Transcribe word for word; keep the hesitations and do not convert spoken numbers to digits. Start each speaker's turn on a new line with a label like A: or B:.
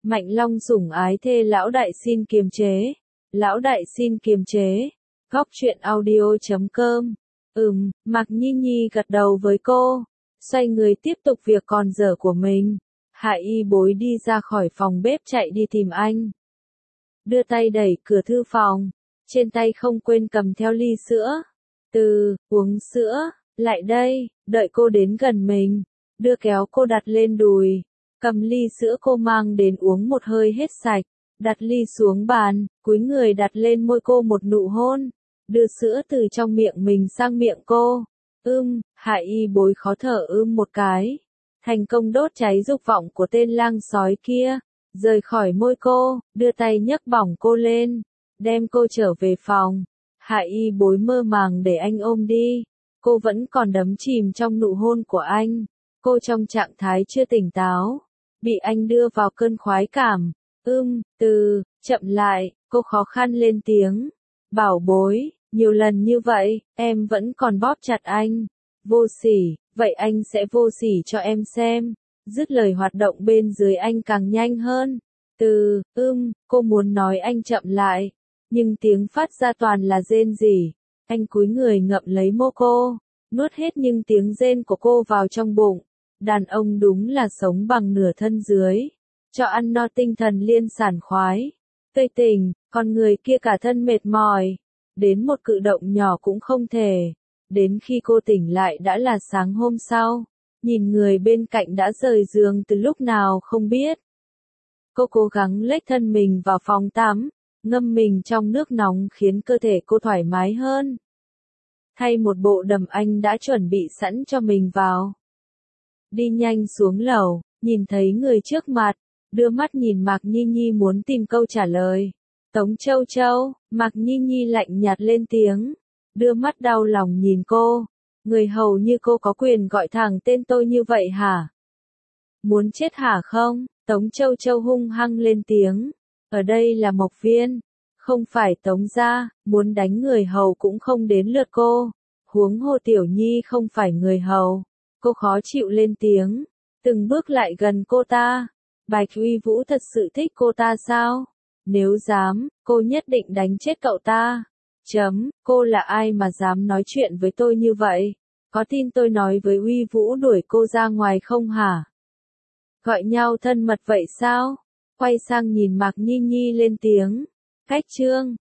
A: Mạnh Long sủng ái thê lão đại xin kiềm chế. Lão đại xin kiềm chế. Góc truyện audio chấm com. Ừm, Mạc Nhi Nhi gật đầu với cô. Xoay người tiếp tục việc còn dở của mình. Hạ Y Bối đi ra khỏi phòng bếp chạy đi tìm anh. Đưa tay đẩy cửa thư phòng. Trên tay không quên cầm theo ly sữa. Từ, uống sữa, lại đây, đợi cô đến gần mình. Đưa kéo cô đặt lên đùi. Cầm ly sữa cô mang đến uống một hơi hết sạch. Đặt ly xuống bàn, cúi người đặt lên môi cô một nụ hôn. Đưa sữa từ trong miệng mình sang miệng cô. Ưm, Hạ Y Bối khó thở ưm một cái. Thành công đốt cháy dục vọng của tên lang sói kia. Rời khỏi môi cô, đưa tay nhấc bỏng cô lên. Đem cô trở về phòng. Hạ Y Bối mơ màng để anh ôm đi. Cô vẫn còn đắm chìm trong nụ hôn của anh. Cô trong trạng thái chưa tỉnh táo. Bị anh đưa vào cơn khoái cảm. Ưm, từ, chậm lại, cô khó khăn lên tiếng. Bảo bối, nhiều lần như vậy, em vẫn còn bóp chặt anh. Vô sỉ, vậy anh sẽ vô sỉ cho em xem. Dứt lời hoạt động bên dưới anh càng nhanh hơn. Từ, ưm, cô muốn nói anh chậm lại. Nhưng tiếng phát ra toàn là rên rỉ. Anh cúi người ngậm lấy môi cô. Nuốt hết những tiếng rên của cô vào trong bụng. Đàn ông đúng là sống bằng nửa thân dưới. Cho ăn no tinh thần liên sản khoái. Tươi tình, con người kia cả thân mệt mỏi. Đến một cử động nhỏ cũng không thể. Đến khi cô tỉnh lại đã là sáng hôm sau. Nhìn người bên cạnh đã rời giường từ lúc nào không biết. Cô cố gắng lết thân mình vào phòng tắm. Ngâm mình trong nước nóng khiến cơ thể cô thoải mái hơn. Thay một bộ đầm anh đã chuẩn bị sẵn cho mình vào. Đi nhanh xuống lầu, nhìn thấy người trước mặt, đưa mắt nhìn Mạc Nhi Nhi muốn tìm câu trả lời. Tống Châu Châu, Mạc Nhi Nhi lạnh nhạt lên tiếng, đưa mắt đau lòng nhìn cô. Người hầu như cô có quyền gọi thẳng tên tôi như vậy hả? Muốn chết hả không? Tống Châu Châu hung hăng lên tiếng. Ở đây là Mộc Viên, không phải Tống gia, muốn đánh người hầu cũng không đến lượt cô. Huống hồ Tiểu Nhi không phải người hầu. Cô khó chịu lên tiếng, từng bước lại gần cô ta. Bạch Uy Vũ thật sự thích cô ta sao? Nếu dám, cô nhất định đánh chết cậu ta. Chấm, cô là ai mà dám nói chuyện với tôi như vậy? Có tin tôi nói với Uy Vũ đuổi cô ra ngoài không hả? Gọi nhau thân mật vậy sao? Quay sang nhìn Mạc Nhi Nhi lên tiếng. Cách chương